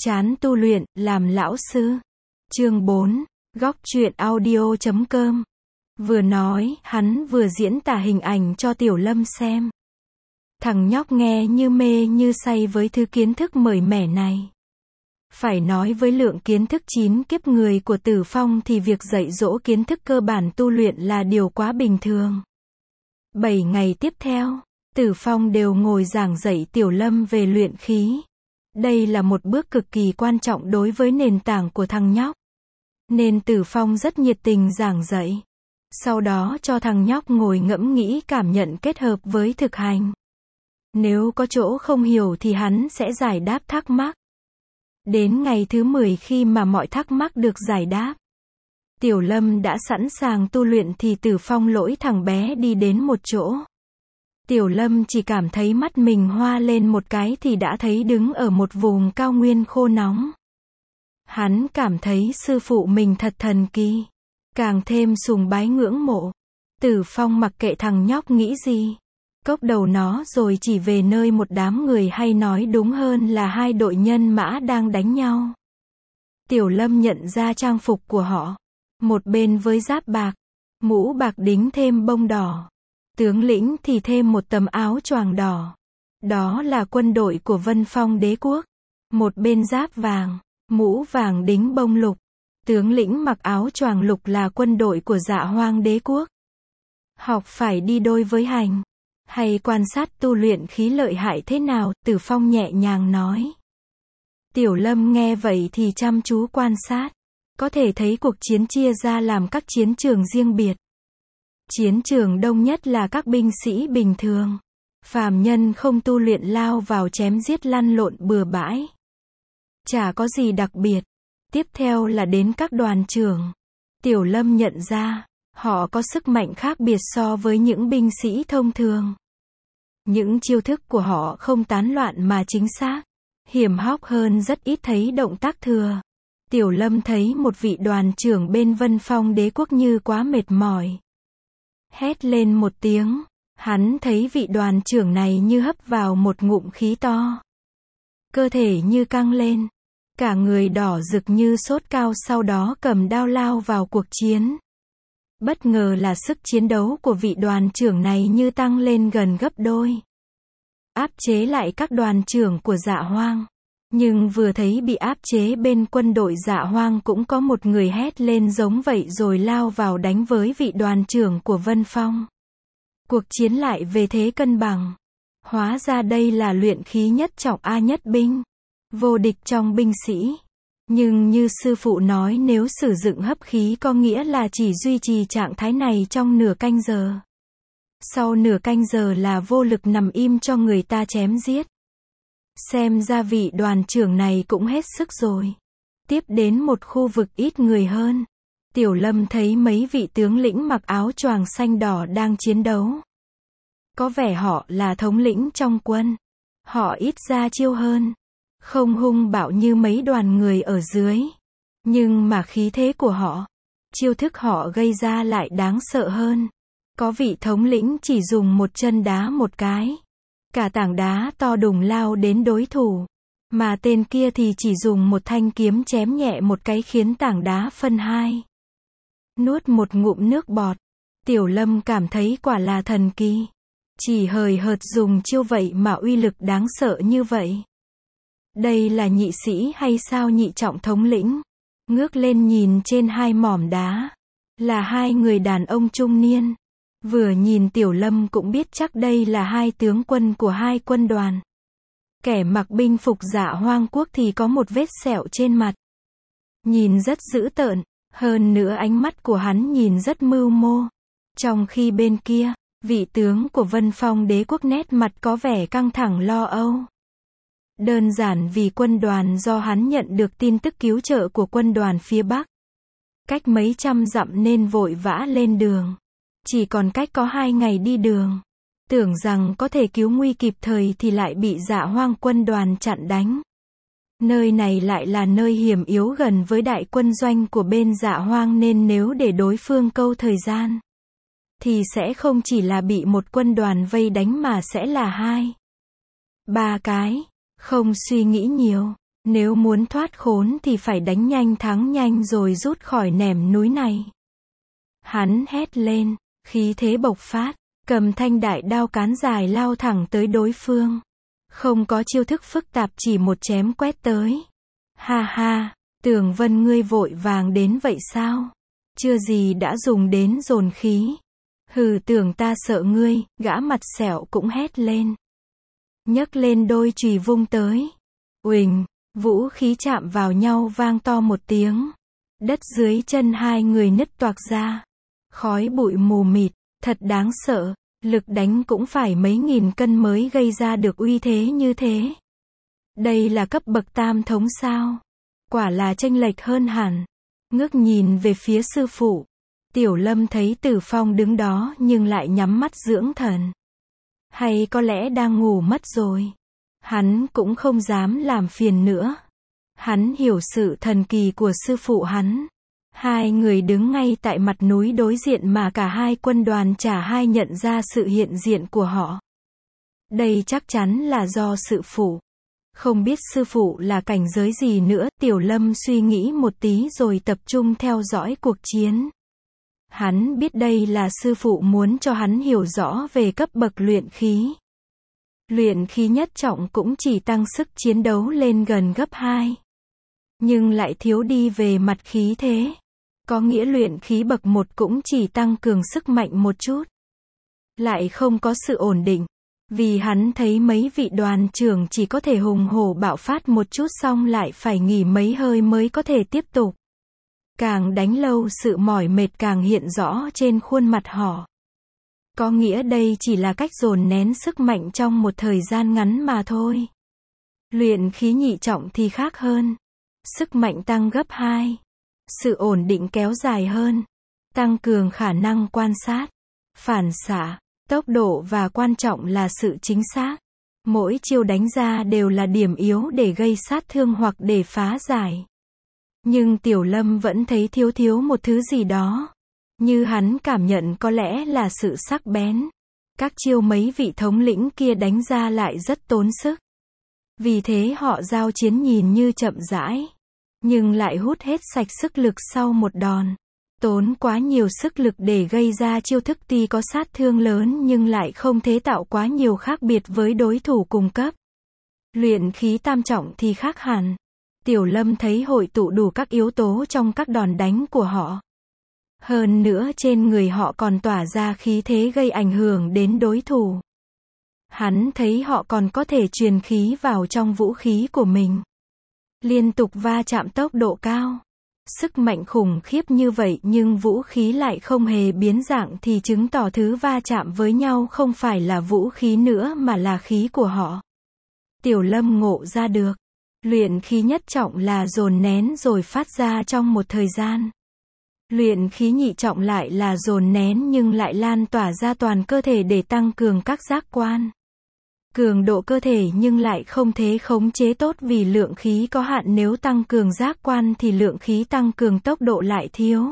Chán tu luyện, làm lão sư. Chương 4. Góc truyện audio.com. Vừa nói, hắn vừa diễn tả hình ảnh cho Tiểu Lâm xem. Thằng nhóc nghe như mê như say với thứ kiến thức mới mẻ này. Phải nói với lượng kiến thức 9 kiếp người của Tử Phong thì việc dạy dỗ kiến thức cơ bản tu luyện là điều quá bình thường. 7 ngày tiếp theo, Tử Phong đều ngồi giảng dạy Tiểu Lâm về luyện khí. Đây là một bước cực kỳ quan trọng đối với nền tảng của thằng nhóc. Nên Tử Phong rất nhiệt tình giảng dạy. Sau đó cho thằng nhóc ngồi ngẫm nghĩ cảm nhận kết hợp với thực hành. Nếu có chỗ không hiểu thì hắn sẽ giải đáp thắc mắc. Đến ngày thứ 10 khi mà mọi thắc mắc được giải đáp, Tiểu Lâm đã sẵn sàng tu luyện thì Tử Phong lỗi thằng bé đi đến một chỗ. Tiểu Lâm chỉ cảm thấy mắt mình hoa lên một cái thì đã thấy đứng ở một vùng cao nguyên khô nóng. Hắn cảm thấy sư phụ mình thật thần kỳ, càng thêm sùng bái ngưỡng mộ. Tử Phong mặc kệ thằng nhóc nghĩ gì, cốc đầu nó rồi chỉ về nơi một đám người, hay nói đúng hơn là hai đội nhân mã đang đánh nhau. Tiểu Lâm nhận ra trang phục của họ. Một bên với giáp bạc, mũ bạc đính thêm bông đỏ. Tướng lĩnh thì thêm một tấm áo choàng đỏ. Đó là quân đội của Vân Phong đế quốc. Một bên giáp vàng, mũ vàng đính bông lục. Tướng lĩnh mặc áo choàng lục là quân đội của Dạ Hoang đế quốc. Học phải đi đôi với hành. Hay quan sát tu luyện khí lợi hại thế nào, Tử Phong nhẹ nhàng nói. Tiểu Lâm nghe vậy thì chăm chú quan sát. Có thể thấy cuộc chiến chia ra làm các chiến trường riêng biệt. Chiến trường đông nhất là các binh sĩ bình thường. Phàm nhân không tu luyện lao vào chém giết lăn lộn bừa bãi. Chả có gì đặc biệt. Tiếp theo là đến các đoàn trưởng. Tiểu Lâm nhận ra, họ có sức mạnh khác biệt so với những binh sĩ thông thường. Những chiêu thức của họ không tán loạn mà chính xác. Hiểm hóc hơn, rất ít thấy động tác thừa. Tiểu Lâm thấy một vị đoàn trưởng bên Vân Phong đế quốc như quá mệt mỏi. Hét lên một tiếng, hắn thấy vị đoàn trưởng này như hấp vào một ngụm khí to. Cơ thể như căng lên, cả người đỏ rực như sốt cao, sau đó cầm đao lao vào cuộc chiến. Bất ngờ là sức chiến đấu của vị đoàn trưởng này như tăng lên gần gấp đôi. Áp chế lại các đoàn trưởng của Dạ Hoang. Nhưng vừa thấy bị áp chế bên quân đội Dạ Hoang cũng có một người hét lên giống vậy rồi lao vào đánh với vị đoàn trưởng của Vân Phong. Cuộc chiến lại về thế cân bằng. Hóa ra đây là luyện khí nhất trọng A nhất binh. Vô địch trong binh sĩ. Nhưng như sư phụ nói, nếu sử dụng hấp khí có nghĩa là chỉ duy trì trạng thái này trong nửa canh giờ. Sau nửa canh giờ là vô lực nằm im cho người ta chém giết. Xem ra vị đoàn trưởng này cũng hết sức rồi. Tiếp đến một khu vực ít người hơn. Tiểu Lâm thấy mấy vị tướng lĩnh mặc áo choàng xanh đỏ đang chiến đấu. Có vẻ họ là thống lĩnh trong quân. Họ ít ra chiêu hơn. Không hung bạo như mấy đoàn người ở dưới. Nhưng mà khí thế của họ, chiêu thức họ gây ra lại đáng sợ hơn. Có vị thống lĩnh chỉ dùng một chân đá một cái. Cả tảng đá to đùng lao đến đối thủ. Mà tên kia thì chỉ dùng một thanh kiếm chém nhẹ một cái khiến tảng đá phân hai. Nuốt một ngụm nước bọt. Tiểu Lâm cảm thấy quả là thần kỳ. Chỉ hời hợt dùng chiêu vậy mà uy lực đáng sợ như vậy. Đây là nhị sĩ hay sao? Nhị trọng thống lĩnh. Ngước lên nhìn trên hai mỏm đá. Là hai người đàn ông trung niên. Vừa nhìn Tiểu Lâm cũng biết chắc đây là hai tướng quân của hai quân đoàn. Kẻ mặc binh phục Dạ Hoang quốc thì có một vết sẹo trên mặt. Nhìn rất dữ tợn, hơn nữa ánh mắt của hắn nhìn rất mưu mô. Trong khi bên kia, vị tướng của Vân Phong đế quốc nét mặt có vẻ căng thẳng lo âu. Đơn giản vì quân đoàn do hắn nhận được tin tức cứu trợ của quân đoàn phía Bắc. Cách mấy trăm dặm nên vội vã lên đường. Chỉ còn cách có 2 ngày đi đường. Tưởng rằng có thể cứu nguy kịp thời thì lại bị Dạ Hoang quân đoàn chặn đánh. Nơi này lại là nơi hiểm yếu gần với đại quân doanh của bên Dạ Hoang, nên nếu để đối phương câu thời gian thì sẽ không chỉ là bị một quân đoàn vây đánh mà sẽ là 2, 3 cái. Không suy nghĩ nhiều, Nếu muốn thoát khốn thì phải đánh nhanh thắng nhanh rồi rút khỏi nẻm núi này. Hắn hét lên, khí thế bộc phát, cầm thanh đại đao cán dài lao thẳng tới đối phương. Không có chiêu thức phức tạp, chỉ một chém quét tới. Ha ha, Tưởng Vân ngươi vội vàng đến vậy sao? Chưa gì đã dùng đến dồn khí. Hừ, tưởng ta sợ ngươi, gã mặt sẹo cũng hét lên. Nhấc lên đôi chùy vung tới. Uỳnh, vũ khí chạm vào nhau vang to một tiếng. Đất dưới chân hai người nứt toạc ra. Khói bụi mù mịt, thật đáng sợ. Lực đánh cũng phải mấy nghìn cân mới gây ra được uy thế như thế. Đây là cấp bậc tam thống sao? Quả là chênh lệch hơn hẳn. Ngước nhìn về phía sư phụ. Tiểu Lâm thấy Tử Phong đứng đó nhưng lại nhắm mắt dưỡng thần. Hay có lẽ đang ngủ mất rồi. Hắn cũng không dám làm phiền nữa. Hắn hiểu sự thần kỳ của sư phụ hắn. Hai người đứng ngay tại mặt núi đối diện mà cả hai quân đoàn chả hai nhận ra sự hiện diện của họ. Đây chắc chắn là do sư phụ. Không biết sư phụ là cảnh giới gì nữa, Tiểu Lâm suy nghĩ một tí rồi tập trung theo dõi cuộc chiến. Hắn biết đây là sư phụ muốn cho hắn hiểu rõ về cấp bậc luyện khí. Luyện khí nhất trọng cũng chỉ tăng sức chiến đấu lên gần gấp 2. Nhưng lại thiếu đi về mặt khí thế. Có nghĩa luyện khí bậc 1 cũng chỉ tăng cường sức mạnh một chút. Lại không có sự ổn định. Vì hắn thấy mấy vị đoàn trưởng chỉ có thể hùng hổ bạo phát một chút xong lại phải nghỉ mấy hơi mới có thể tiếp tục. Càng đánh lâu sự mỏi mệt càng hiện rõ trên khuôn mặt họ. Có nghĩa đây chỉ là cách dồn nén sức mạnh trong một thời gian ngắn mà thôi. Luyện khí nhị trọng thì khác hơn. Sức mạnh tăng gấp 2. Sự ổn định kéo dài hơn. Tăng cường khả năng quan sát, phản xạ, tốc độ và quan trọng là sự chính xác. Mỗi chiêu đánh ra đều là điểm yếu để gây sát thương hoặc để phá giải. Nhưng Tiểu Lâm vẫn thấy thiếu một thứ gì đó. Như hắn cảm nhận có lẽ là sự sắc bén. Các chiêu mấy vị thống lĩnh kia đánh ra lại rất tốn sức. Vì thế họ giao chiến nhìn như chậm rãi. Nhưng lại hút hết sạch sức lực sau một đòn. Tốn quá nhiều sức lực để gây ra chiêu thức tuy có sát thương lớn nhưng lại không thể tạo quá nhiều khác biệt với đối thủ cùng cấp. Luyện khí tam trọng thì khác hẳn. Tiểu Lâm thấy hội tụ đủ các yếu tố trong các đòn đánh của họ. Hơn nữa trên người họ còn tỏa ra khí thế gây ảnh hưởng đến đối thủ. Hắn thấy họ còn có thể truyền khí vào trong vũ khí của mình. Liên tục va chạm tốc độ cao. Sức mạnh khủng khiếp như vậy nhưng vũ khí lại không hề biến dạng thì chứng tỏ thứ va chạm với nhau không phải là vũ khí nữa mà là khí của họ. Tiểu Lâm ngộ ra được. Luyện khí nhất trọng là dồn nén rồi phát ra trong một thời gian. Luyện khí nhị trọng lại là dồn nén nhưng lại lan tỏa ra toàn cơ thể để tăng cường các giác quan. Cường độ cơ thể nhưng lại không thể khống chế tốt vì lượng khí có hạn, nếu tăng cường giác quan thì lượng khí tăng cường tốc độ lại thiếu.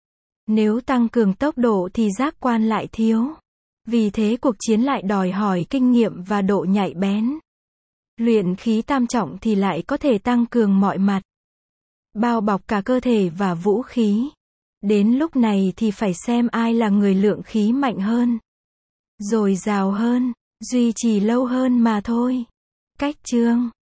Nếu tăng cường tốc độ thì giác quan lại thiếu. Vì thế cuộc chiến lại đòi hỏi kinh nghiệm và độ nhạy bén. Luyện khí tam trọng thì lại có thể tăng cường mọi mặt. Bao bọc cả cơ thể và vũ khí. Đến lúc này thì phải xem ai là người lượng khí mạnh hơn. Dồi dào hơn. Duy trì lâu hơn mà thôi. Cách chương